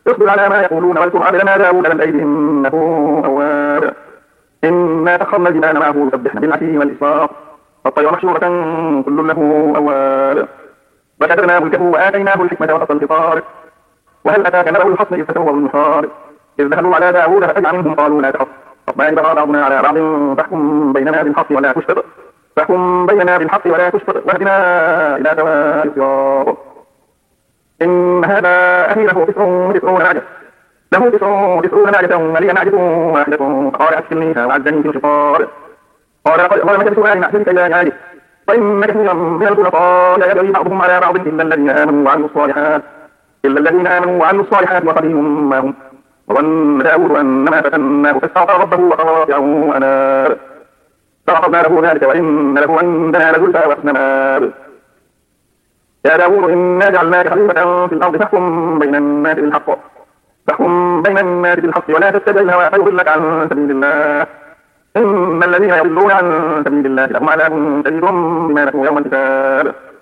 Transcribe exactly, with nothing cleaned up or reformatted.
اصبر على ما يقولون واذكر عبدنا داود بل أيديهم إنه أواب إنا سخرنا الجبال معه يسبحن بالعشي والإشراق والطير محشورة كل له أواب وكتبنا ملكه وآتيناه الحكمة وفصل الخطاب وهل أتاك نبأ الخصم إذ تسووا المحار إذ دخلوا على داود ففزع منهم قالوا لا تخف ربنا بغى بعضنا على بعض فاحكم بيننا بالحق ولا تشطط فاحكم بيننا بالحق ولا تشطط واهدنا إلى سواء الصراط إن هذا أخي له تسع وتسعون نعجة له تسع وتسعون نعجة ولي نعجة واحدة فقال أكفلنيها وعزني في الشطار قال قال متى بسؤال نعجتك إلى نعجة وإن كثيرا من الخلطاء لا يدري بعضهم على بعض إلا الذين آمنوا وعملوا الصالحات إلا الذين آمنوا وعملوا الصالحات وقليل ما هم وظن داود أنما فتناه فاستغفر ربه وخر راكعا وأناب فغفرنا له ذلك وإن له عندنا لزلفى وحسن مآب يا داود إنا جعلناك خليفة في الأرض فاحكم بين الناس بالحق فاحكم بين الناس بالحق ولا تتبع الهوى فيضلك عن سبيل الله إن الذين يضلون عن سبيل الله لهم عذاب شديد بما نسوا يوم الحساب